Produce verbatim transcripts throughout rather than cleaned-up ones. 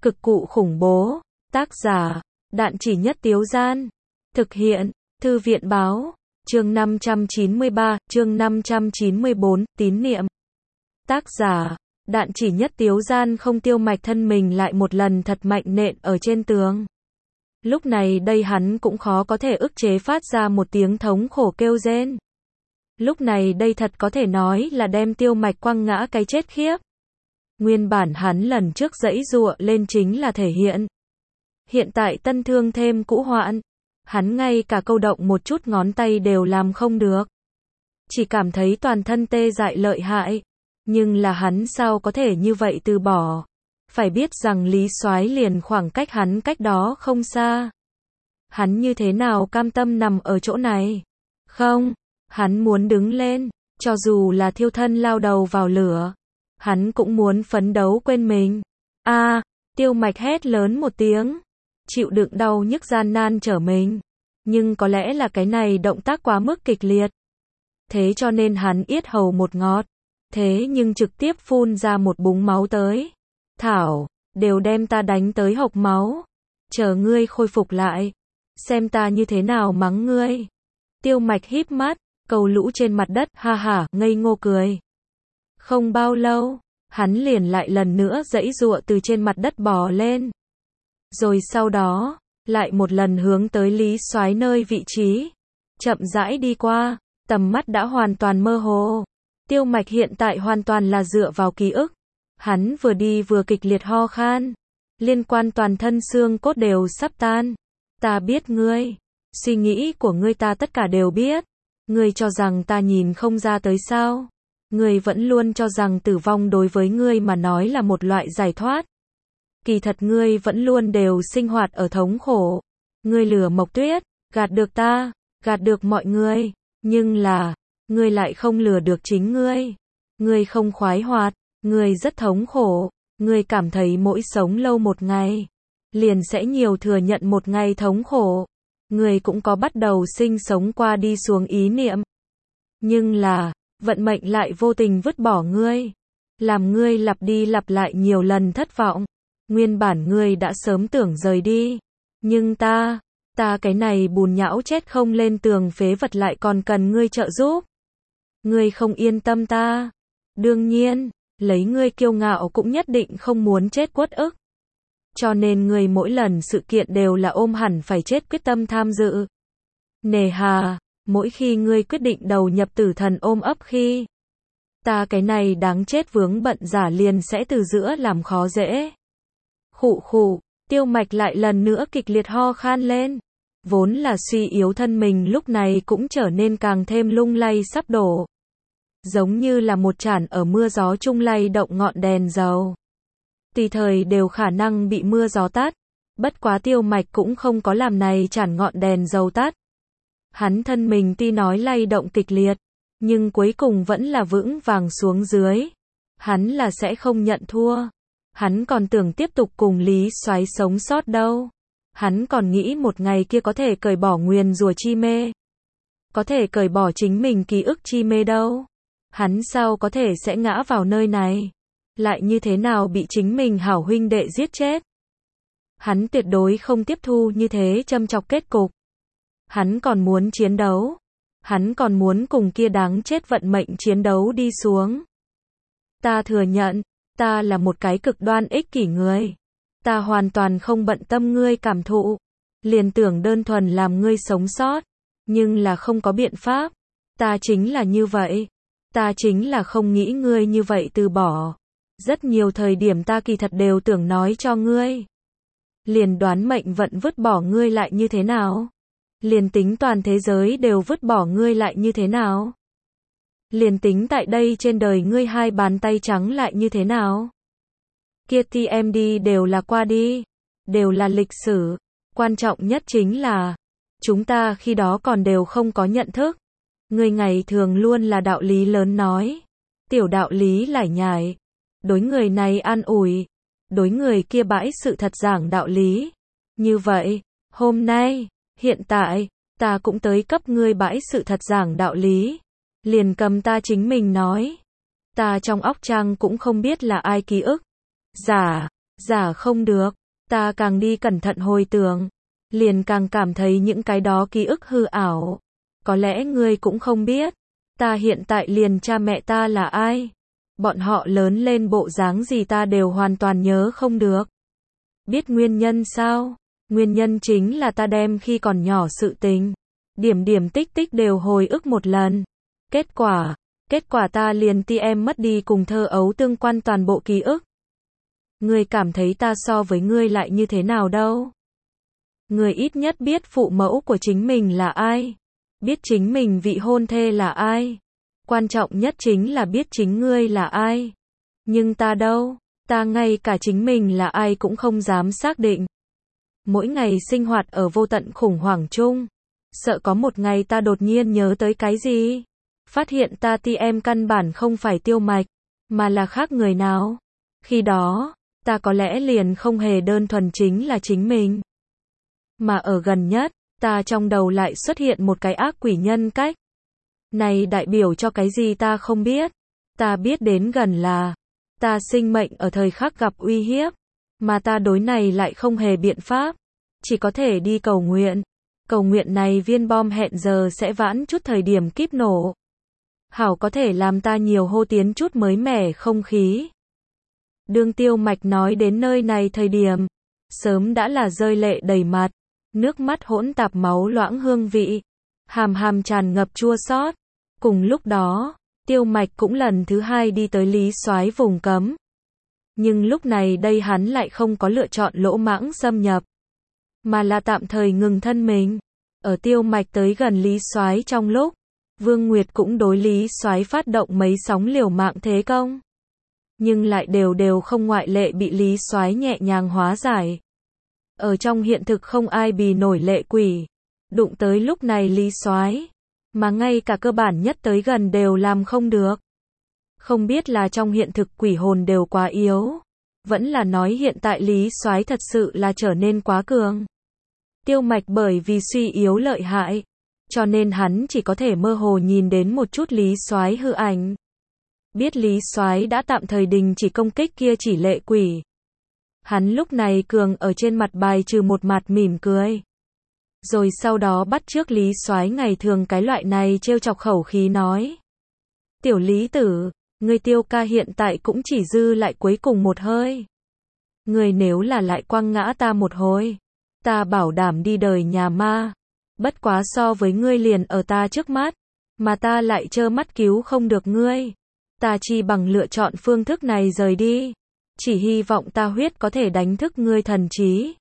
Cực cụ khủng bố. Tác giả, Đạn Chỉ Nhất Tiếu Gian. Thực hiện, Thư viện báo. Chương năm trăm chín mươi ba, chương năm trăm chín mươi bốn, tín niệm. Tác giả, Đạn Chỉ Nhất Tiếu Gian. Không, Tiêu Mạch thân mình lại một lần thật mạnh nện ở trên tường. Lúc này đây hắn cũng khó có thể ức chế phát ra một tiếng thống khổ kêu rên. Lúc này đây thật có thể nói là đem Tiêu Mạch quăng ngã cái chết khiếp. Nguyên bản hắn lần trước giãy giụa lên chính là thể hiện. Hiện tại tân thương thêm cũ hoạn. Hắn ngay cả câu động một chút ngón tay đều làm không được. Chỉ cảm thấy toàn thân tê dại lợi hại. Nhưng là hắn sao có thể như vậy từ bỏ. Phải biết rằng Lý Soái liền khoảng cách hắn cách đó không xa. Hắn như thế nào cam tâm nằm ở chỗ này? Không, hắn muốn đứng lên, cho dù là thiêu thân lao đầu vào lửa. Hắn cũng muốn phấn đấu quên mình. A, à, Tiêu Mạch hét lớn một tiếng. Chịu đựng đau nhức gian nan trở mình. Nhưng có lẽ là cái này động tác quá mức kịch liệt. Thế cho nên hắn yết hầu một ngọt. Thế nhưng trực tiếp phun ra một búng máu tới. Thảo, đều đem ta đánh tới hộc máu. Chờ ngươi khôi phục lại. Xem ta như thế nào mắng ngươi. Tiêu Mạch híp mắt, cầu lũ trên mặt đất, ha ha, ngây ngô cười. Không bao lâu, hắn liền lại lần nữa giãy giụa từ trên mặt đất bò lên. Rồi sau đó, lại một lần hướng tới Lý Soái nơi vị trí. Chậm rãi đi qua, tầm mắt đã hoàn toàn mơ hồ. Tiêu Mạch hiện tại hoàn toàn là dựa vào ký ức. Hắn vừa đi vừa kịch liệt ho khan. Liên quan toàn thân xương cốt đều sắp tan. Ta biết ngươi. Suy nghĩ của ngươi ta tất cả đều biết. Ngươi cho rằng ta nhìn không ra tới sao? Ngươi vẫn luôn cho rằng tử vong đối với ngươi mà nói là một loại giải thoát. Kỳ thật ngươi vẫn luôn đều sinh hoạt ở thống khổ. Ngươi lừa Mộc Tuyết, gạt được ta, gạt được mọi người. Nhưng là, ngươi lại không lừa được chính ngươi. Ngươi không khoái hoạt, ngươi rất thống khổ. Ngươi cảm thấy mỗi sống lâu một ngày, liền sẽ nhiều thừa nhận một ngày thống khổ. Ngươi cũng có bắt đầu sinh sống qua đi xuống ý niệm. Nhưng là, vận mệnh lại vô tình vứt bỏ ngươi. Làm ngươi lặp đi lặp lại nhiều lần thất vọng. Nguyên bản ngươi đã sớm tưởng rời đi. Nhưng ta, ta cái này bùn nhão chết không lên tường phế vật lại còn cần ngươi trợ giúp. Ngươi không yên tâm ta. Đương nhiên, lấy ngươi kiêu ngạo cũng nhất định không muốn chết uất ức. Cho nên ngươi mỗi lần sự kiện đều là ôm hẳn phải chết quyết tâm tham dự. Nề hà, mỗi khi ngươi quyết định đầu nhập tử thần ôm ấp khi, ta cái này đáng chết vướng bận giả liền sẽ từ giữa làm khó dễ. Khụ khụ, Tiêu Mạch lại lần nữa kịch liệt ho khan lên. Vốn là suy yếu thân mình lúc này cũng trở nên càng thêm lung lay sắp đổ. Giống như là một chản ở mưa gió chung lay động ngọn đèn dầu. Tùy thời đều khả năng bị mưa gió tắt. Bất quá Tiêu Mạch cũng không có làm này chản ngọn đèn dầu tắt. Hắn thân mình tuy nói lay động kịch liệt, nhưng cuối cùng vẫn là vững vàng xuống dưới. Hắn là sẽ không nhận thua. Hắn còn tưởng tiếp tục cùng Lý Soái sống sót đâu. Hắn còn nghĩ một ngày kia có thể cởi bỏ nguyền rủa chi mê. Có thể cởi bỏ chính mình ký ức chi mê đâu. Hắn sao có thể sẽ ngã vào nơi này. Lại như thế nào bị chính mình hảo huynh đệ giết chết. Hắn tuyệt đối không tiếp thu như thế châm chọc kết cục. Hắn còn muốn chiến đấu. Hắn còn muốn cùng kia đáng chết vận mệnh chiến đấu đi xuống. Ta thừa nhận, ta là một cái cực đoan ích kỷ người. Ta hoàn toàn không bận tâm ngươi cảm thụ. Liền tưởng đơn thuần làm ngươi sống sót. Nhưng là không có biện pháp. Ta chính là như vậy. Ta chính là không nghĩ ngươi như vậy từ bỏ. Rất nhiều thời điểm ta kỳ thật đều tưởng nói cho ngươi. Liền đoán mệnh vận vứt bỏ ngươi lại như thế nào? Liền tính toàn thế giới đều vứt bỏ ngươi lại như thế nào? Liền tính tại đây trên đời ngươi hai bàn tay trắng lại như thế nào? Kia ti em đi đều là qua đi. Đều là lịch sử. Quan trọng nhất chính là, chúng ta khi đó còn đều không có nhận thức. Ngươi ngày thường luôn là đạo lý lớn nói. Tiểu đạo lý lải nhải. Đối người này an ủi. Đối người kia bãi sự thật giảng đạo lý. Như vậy, hôm nay, hiện tại, ta cũng tới cấp ngươi bãi sự thật giảng đạo lý. Liền cầm ta chính mình nói. Ta trong óc trang cũng không biết là ai ký ức. Giả, Giả không được, ta càng đi cẩn thận hồi tưởng, liền càng cảm thấy những cái đó ký ức hư ảo. Có lẽ ngươi cũng không biết, ta hiện tại liền cha mẹ ta là ai. Bọn họ lớn lên bộ dáng gì ta đều hoàn toàn nhớ không được. Biết nguyên nhân sao? Nguyên nhân chính là ta đem khi còn nhỏ sự tình, điểm điểm tích tích đều hồi ức một lần. Kết quả, kết quả ta liền ti em mất đi cùng thơ ấu tương quan toàn bộ ký ức. Ngươi cảm thấy ta so với ngươi lại như thế nào đâu? Ngươi ít nhất biết phụ mẫu của chính mình là ai, biết chính mình vị hôn thê là ai. Quan trọng nhất chính là biết chính ngươi là ai. Nhưng ta đâu, ta ngay cả chính mình là ai cũng không dám xác định. Mỗi ngày sinh hoạt ở vô tận khủng hoảng chung, sợ có một ngày ta đột nhiên nhớ tới cái gì, phát hiện ta ti em căn bản không phải Tiêu Mạch, mà là khác người nào. Khi đó, ta có lẽ liền không hề đơn thuần chính là chính mình. Mà ở gần nhất, ta trong đầu lại xuất hiện một cái ác quỷ nhân cách. Này đại biểu cho cái gì ta không biết. Ta biết đến gần là, ta sinh mệnh ở thời khắc gặp uy hiếp, mà ta đối này lại không hề biện pháp. Chỉ có thể đi cầu nguyện. Cầu nguyện này viên bom hẹn giờ sẽ vãn chút thời điểm kíp nổ. Hảo có thể làm ta nhiều hô tiến chút mới mẻ không khí. Đương Tiêu Mạch nói đến nơi này thời điểm, sớm đã là rơi lệ đầy mặt, nước mắt hỗn tạp máu loãng hương vị, hàm hàm tràn ngập chua xót. Cùng lúc đó, Tiêu Mạch cũng lần thứ hai đi tới Lý Soái vùng cấm. Nhưng lúc này đây hắn lại không có lựa chọn lỗ mãng xâm nhập, mà là tạm thời ngừng thân mình. Ở Tiêu Mạch tới gần Lý Soái trong lúc, Vương Nguyệt cũng đối Lý Soái phát động mấy sóng liều mạng thế công, nhưng lại đều đều không ngoại lệ bị Lý Soái nhẹ nhàng hóa giải. Ở trong hiện thực không ai bì nổi lệ quỷ, đụng tới lúc này Lý Soái, mà ngay cả cơ bản nhất tới gần đều làm không được. Không biết là trong hiện thực quỷ hồn đều quá yếu, vẫn là nói hiện tại Lý Soái thật sự là trở nên quá cường. Tiêu Mạch bởi vì suy yếu lợi hại, cho nên hắn chỉ có thể mơ hồ nhìn đến một chút Lý Soái hư ảnh. Biết Lý Soái đã tạm thời đình chỉ công kích kia chỉ lệ quỷ. Hắn lúc này cường ở trên mặt bài trừ một mặt mỉm cười. Rồi sau đó bắt chước Lý Soái ngày thường cái loại này trêu chọc khẩu khí nói. Tiểu Lý tử, ngươi Tiêu ca hiện tại cũng chỉ dư lại cuối cùng một hơi. Ngươi nếu là lại quăng ngã ta một hồi, ta bảo đảm đi đời nhà ma. Bất quá so với ngươi liền ở ta trước mắt, mà ta lại trơ mắt cứu không được ngươi. Ta chi bằng lựa chọn phương thức này rời đi. Chỉ hy vọng ta huyết có thể đánh thức ngươi thần trí.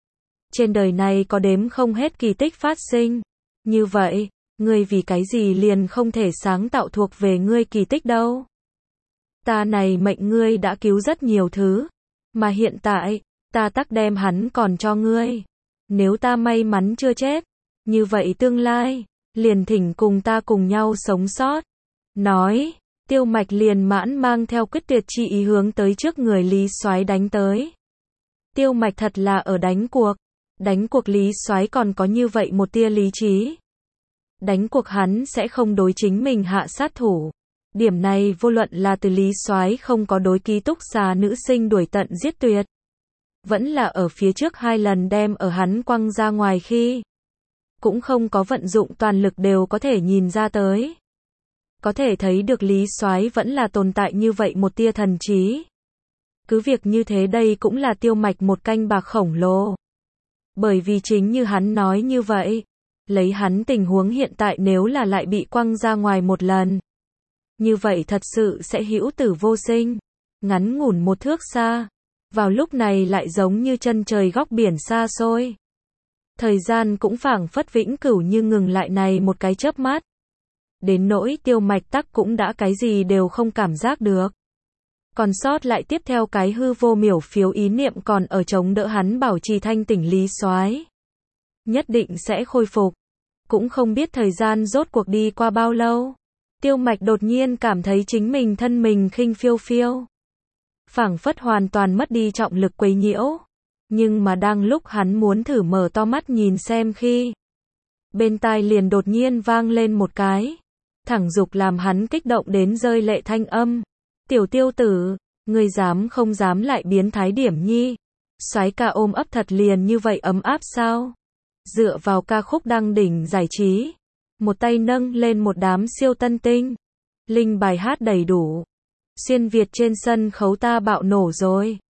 Trên đời này có đếm không hết kỳ tích phát sinh. Như vậy, ngươi vì cái gì liền không thể sáng tạo thuộc về ngươi kỳ tích đâu. Ta này mệnh ngươi đã cứu rất nhiều thứ, mà hiện tại, ta tắc đem hắn còn cho ngươi. Nếu ta may mắn chưa chết, như vậy tương lai, liền thỉnh cùng ta cùng nhau sống sót. Nói, Tiêu Mạch liền mãn mang theo quyết tuyệt chi ý hướng tới trước người Lý Soái đánh tới. Tiêu Mạch thật là ở đánh cuộc. Đánh cuộc Lý Soái còn có như vậy một tia lý trí. Đánh cuộc hắn sẽ không đối chính mình hạ sát thủ. Điểm này vô luận là từ Lý Soái không có đối ký túc xá nữ sinh đuổi tận giết tuyệt, vẫn là ở phía trước hai lần đem ở hắn quăng ra ngoài khi, cũng không có vận dụng toàn lực đều có thể nhìn ra tới. Có thể thấy được Lý Soái vẫn là tồn tại như vậy một tia thần trí. Cứ việc như thế đây cũng là Tiêu Mạch một canh bạc khổng lồ. Bởi vì chính như hắn nói như vậy, lấy hắn tình huống hiện tại nếu là lại bị quăng ra ngoài một lần, như vậy thật sự sẽ hữu tử vô sinh. Ngắn ngủn một thước xa, vào lúc này lại giống như chân trời góc biển xa xôi. Thời gian cũng phảng phất vĩnh cửu như ngừng lại này một cái chớp mắt. Đến nỗi Tiêu Mạch tắc cũng đã cái gì đều không cảm giác được. Còn sót lại tiếp theo cái hư vô miểu phiếu ý niệm còn ở chống đỡ hắn bảo trì thanh tỉnh Lý Soái. Nhất định sẽ khôi phục. Cũng không biết thời gian rốt cuộc đi qua bao lâu. Tiêu Mạch đột nhiên cảm thấy chính mình thân mình khinh phiêu phiêu. Phảng phất hoàn toàn mất đi trọng lực quấy nhiễu. Nhưng mà đang lúc hắn muốn thử mở to mắt nhìn xem khi, bên tai liền đột nhiên vang lên một cái thẳng dục làm hắn kích động đến rơi lệ thanh âm. Tiểu Tiêu tử, Ngươi dám không dám lại biến thái điểm nhi. Soái ca ôm ấp thật liền như vậy ấm áp sao? Dựa vào ca khúc đăng đỉnh giải trí. Một tay nâng lên một đám siêu tân tinh. Linh bài hát đầy đủ. Xuyên Việt trên sân khấu ta bạo nổ rồi.